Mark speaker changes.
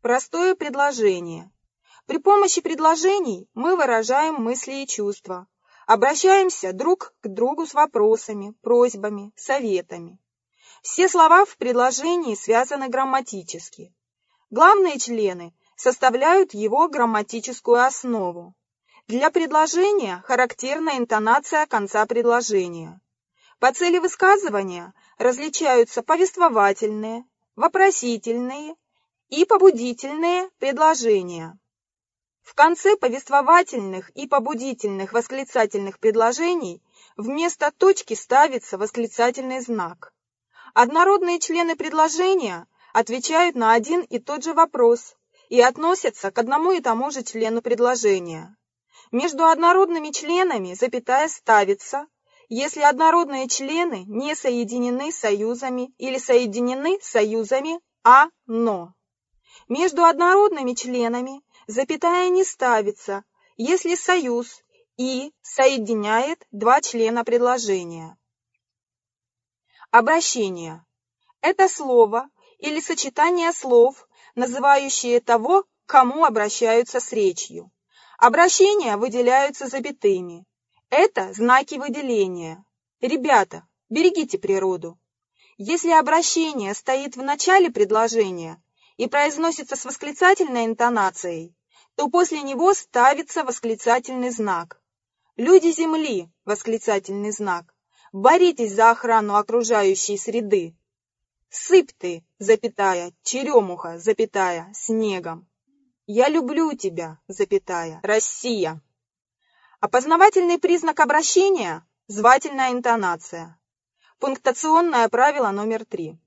Speaker 1: Простое предложение. При помощи предложений мы выражаем мысли и чувства, обращаемся друг к другу с вопросами, просьбами, советами. Все слова в предложении связаны грамматически. Главные члены составляют его грамматическую основу. Для предложения характерна интонация конца предложения. По цели высказывания различаются повествовательные, вопросительные и побудительные предложения. В конце повествовательных и побудительных восклицательных предложений вместо точки ставится восклицательный знак. Однородные члены предложения отвечают на один и тот же вопрос и относятся к одному и тому же члену предложения. Между однородными членами запятая ставится, если однородные члены не соединены союзами или соединены союзами «а-но». Между однородными членами запятая не ставится, если союз «и» соединяет два члена предложения. Обращение – это слово или сочетание слов, называющие того, к кому обращаются с речью. Обращения выделяются запятыми. Это знаки выделения. Ребята, берегите природу. Если обращение стоит в начале предложения и произносится с восклицательной интонацией, то после него ставится восклицательный знак. «Люди Земли» – восклицательный знак. «Боритесь за охрану окружающей среды». «Сыпь ты, запятая, черемуха, запятая, снегом». «Я люблю тебя, запятая, Россия». Опознавательный признак обращения – звательная интонация. Пунктуационное правило номер 3.